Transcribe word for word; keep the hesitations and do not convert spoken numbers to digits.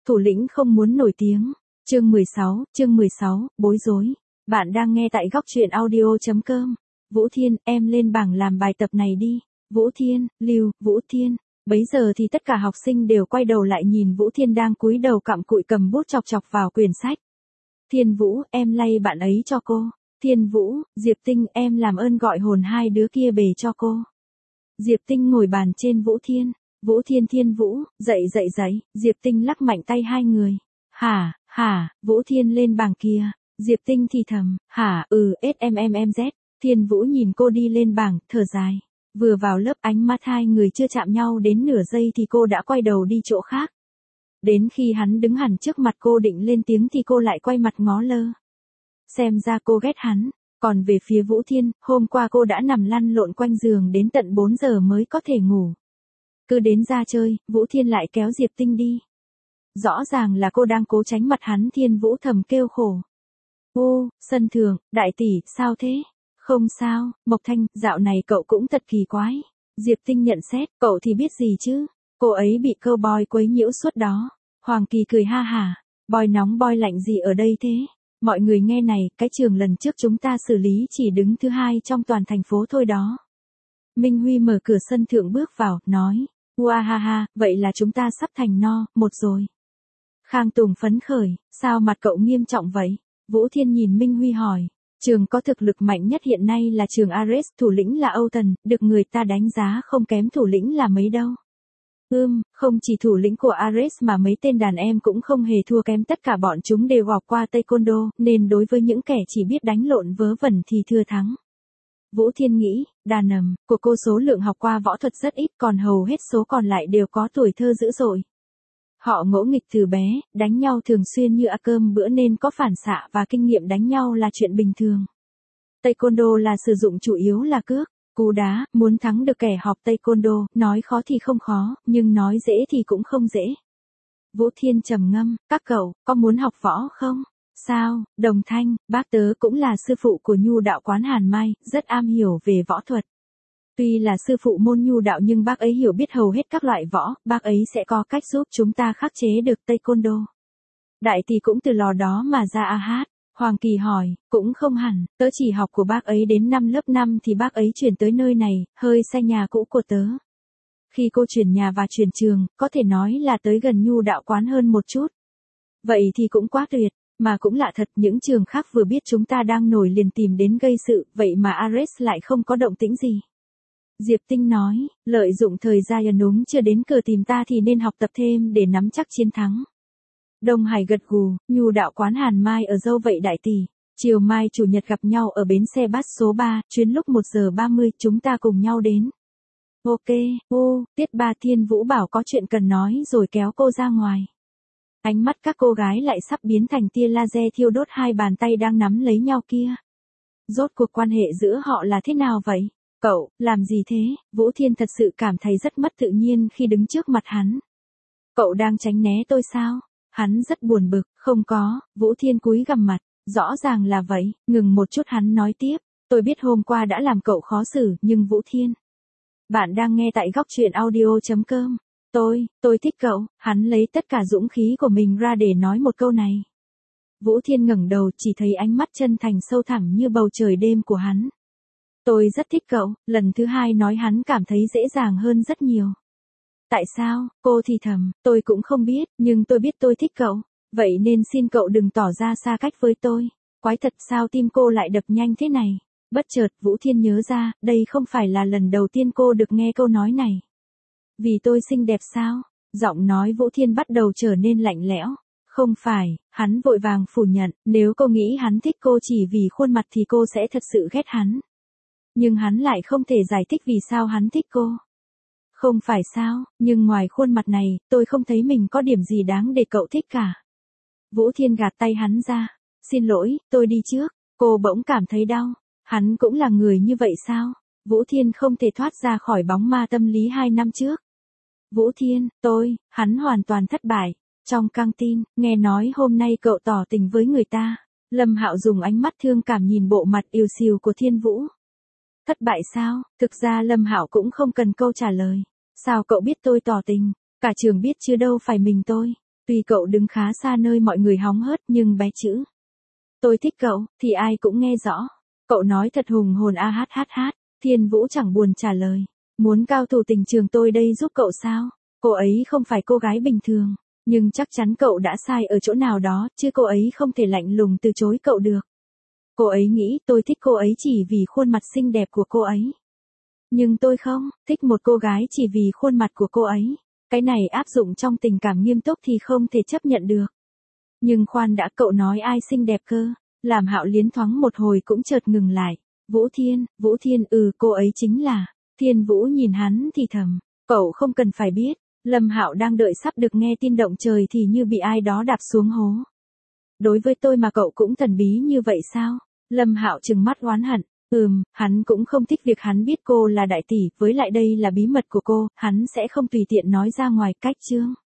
Thủ lĩnh không muốn nổi tiếng. Chương mười sáu, chương mười sáu, bối rối. Bạn đang nghe tại góc truyện audio chấm com. Vũ Thiên, em lên bảng làm bài tập này đi. Vũ Thiên, Lưu, Vũ Thiên. Bấy giờ thì tất cả học sinh đều quay đầu lại nhìn Vũ Thiên đang cúi đầu cặm cụi cầm bút chọc chọc vào quyển sách. Thiên Vũ, em lay bạn ấy cho cô. Thiên Vũ, Diệp Tinh, em làm ơn gọi hồn hai đứa kia về cho cô. Diệp Tinh ngồi bàn trên Vũ Thiên. Vũ Thiên Thiên Vũ, dậy dậy dậy, Diệp Tinh lắc mạnh tay hai người. Hả, hả, Vũ Thiên lên bảng kia. Diệp Tinh thì thầm, hả, ừ, SMMMZ. Thiên Vũ nhìn cô đi lên bảng, thở dài. Vừa vào lớp ánh mắt hai người chưa chạm nhau đến nửa giây thì cô đã quay đầu đi chỗ khác. Đến khi hắn đứng hẳn trước mặt cô định lên tiếng thì cô lại quay mặt ngó lơ. Xem ra cô ghét hắn. Còn về phía Vũ Thiên, hôm qua cô đã nằm lăn lộn quanh giường đến tận bốn giờ mới có thể ngủ. Cứ đến ra chơi, Vũ Thiên lại kéo Diệp Tinh đi. Rõ ràng là cô đang cố tránh mặt hắn. Thiên Vũ thầm kêu khổ. Ô, Sân Thường, đại tỷ, sao thế? Không sao, Mộc Thanh, dạo này cậu cũng thật kỳ quái. Diệp Tinh nhận xét, cậu thì biết gì chứ? Cô ấy bị câu boy quấy nhiễu suốt đó. Hoàng Kỳ cười ha hả. Boy nóng boy lạnh gì ở đây thế? Mọi người nghe này, cái trường lần trước chúng ta xử lý chỉ đứng thứ hai trong toàn thành phố thôi đó. Minh Huy mở cửa sân thượng bước vào, nói. Ua ha ha, vậy là chúng ta sắp thành no, một rồi. Khang Tùng phấn khởi, sao mặt cậu nghiêm trọng vậy? Vũ Thiên nhìn Minh Huy hỏi. Trường có thực lực mạnh nhất hiện nay là trường Ares, thủ lĩnh là Âu Tần, được người ta đánh giá không kém thủ lĩnh là mấy đâu. Ưm, không chỉ thủ lĩnh của Ares mà mấy tên đàn em cũng không hề thua kém, tất cả bọn chúng đều học qua Taekwondo, nên đối với những kẻ chỉ biết đánh lộn vớ vẩn thì thưa thắng. Vũ Thiên nghĩ, đàn ầm, của cô số lượng học qua võ thuật rất ít, còn hầu hết số còn lại đều có tuổi thơ dữ dội. Họ ngỗ nghịch từ bé, đánh nhau thường xuyên như ăn cơm bữa nên có phản xạ và kinh nghiệm đánh nhau là chuyện bình thường. Taekwondo là sử dụng chủ yếu là cước, cú đá, muốn thắng được kẻ học Taekwondo, nói khó thì không khó, nhưng nói dễ thì cũng không dễ. Vũ Thiên trầm ngâm, các cậu, có muốn học võ không? Sao, Đồng Thanh, bác tớ cũng là sư phụ của Nhu đạo quán Hàn Mai, rất am hiểu về võ thuật. Tuy là sư phụ môn Nhu đạo nhưng bác ấy hiểu biết hầu hết các loại võ, bác ấy sẽ có cách giúp chúng ta khắc chế được Taekwondo. Đại tỷ cũng từ lò đó mà ra a hát. Hoàng Kỳ hỏi, cũng không hẳn, tớ chỉ học của bác ấy đến năm lớp năm thì bác ấy chuyển tới nơi này, hơi xa nhà cũ của tớ. Khi cô chuyển nhà và chuyển trường, có thể nói là tới gần Nhu đạo quán hơn một chút. Vậy thì cũng quá tuyệt, mà cũng lạ thật, những trường khác vừa biết chúng ta đang nổi liền tìm đến gây sự, vậy mà Ares lại không có động tĩnh gì. Diệp Tinh nói, lợi dụng thời gian đúng chưa đến cửa tìm ta thì nên học tập thêm để nắm chắc chiến thắng. Đông Hải gật gù, Nhu đạo quán Hàn Mai ở đâu vậy đại tỷ? Chiều mai chủ nhật gặp nhau ở bến xe bus số ba, chuyến lúc một giờ ba mươi, chúng ta cùng nhau đến. Ok, ô, tiết ba. Thiên Vũ bảo có chuyện cần nói rồi kéo cô ra ngoài. Ánh mắt các cô gái lại sắp biến thành tia laser thiêu đốt hai bàn tay đang nắm lấy nhau kia. Rốt cuộc quan hệ giữa họ là thế nào vậy? Cậu, làm gì thế? Vũ Thiên thật sự cảm thấy rất mất tự nhiên khi đứng trước mặt hắn. Cậu đang tránh né tôi sao? Hắn rất buồn bực, không có, Vũ Thiên cúi gằm mặt, rõ ràng là vậy, ngừng một chút hắn nói tiếp, tôi biết hôm qua đã làm cậu khó xử, nhưng Vũ Thiên. Bạn đang nghe tại góc truyện audio chấm com. Tôi, tôi thích cậu, hắn lấy tất cả dũng khí của mình ra để nói một câu này. Vũ Thiên ngẩng đầu chỉ thấy ánh mắt chân thành sâu thẳm như bầu trời đêm của hắn. Tôi rất thích cậu, lần thứ hai nói hắn cảm thấy dễ dàng hơn rất nhiều. Tại sao, cô thì thầm, tôi cũng không biết, nhưng tôi biết tôi thích cậu, vậy nên xin cậu đừng tỏ ra xa cách với tôi. Quái thật sao tim cô lại đập nhanh thế này? Bất chợt Vũ Thiên nhớ ra, đây không phải là lần đầu tiên cô được nghe câu nói này. Vì tôi xinh đẹp sao? Giọng nói Vũ Thiên bắt đầu trở nên lạnh lẽo. Không phải, hắn vội vàng phủ nhận, nếu cô nghĩ hắn thích cô chỉ vì khuôn mặt thì cô sẽ thật sự ghét hắn. Nhưng hắn lại không thể giải thích vì sao hắn thích cô. Không phải sao, nhưng ngoài khuôn mặt này, tôi không thấy mình có điểm gì đáng để cậu thích cả. Vũ Thiên gạt tay hắn ra. Xin lỗi, tôi đi trước. Cô bỗng cảm thấy đau. Hắn cũng là người như vậy sao? Vũ Thiên không thể thoát ra khỏi bóng ma tâm lý hai năm trước. Vũ Thiên, tôi, hắn hoàn toàn thất bại. Trong căng tin, nghe nói hôm nay cậu tỏ tình với người ta. Lâm Hạo dùng ánh mắt thương cảm nhìn bộ mặt yêu xìu của Thiên Vũ. Thất bại sao? Thực ra Lâm Hạo cũng không cần câu trả lời. Sao cậu biết tôi tỏ tình? Cả trường biết chứ đâu phải mình tôi. Tuy cậu đứng khá xa nơi mọi người hóng hớt nhưng bé chữ tôi thích cậu thì ai cũng nghe rõ. Cậu nói thật hùng hồn a hát hát hát. Thiên Vũ chẳng buồn trả lời. Muốn cao thủ tình trường tôi đây giúp cậu sao? Cô ấy không phải cô gái bình thường. Nhưng chắc chắn cậu đã sai ở chỗ nào đó, chứ cô ấy không thể lạnh lùng từ chối cậu được. Cô ấy nghĩ tôi thích cô ấy chỉ vì khuôn mặt xinh đẹp của cô ấy. Nhưng tôi không, thích một cô gái chỉ vì khuôn mặt của cô ấy. Cái này áp dụng trong tình cảm nghiêm túc thì không thể chấp nhận được. Nhưng khoan đã, cậu nói ai xinh đẹp cơ? Làm Hạo Liến thoáng một hồi cũng chợt ngừng lại. Vũ Thiên, Vũ Thiên, ừ cô ấy chính là. Thiên Vũ nhìn hắn thì thầm, cậu không cần phải biết. Lâm Hạo đang đợi sắp được nghe tin động trời thì như bị ai đó đạp xuống hố. Đối với tôi mà cậu cũng thần bí như vậy sao? Lâm Hạo trừng mắt oán hận. Ừm, hắn cũng không thích việc hắn biết cô là đại tỷ, với lại đây là bí mật của cô, hắn sẽ không tùy tiện nói ra ngoài. Cách chương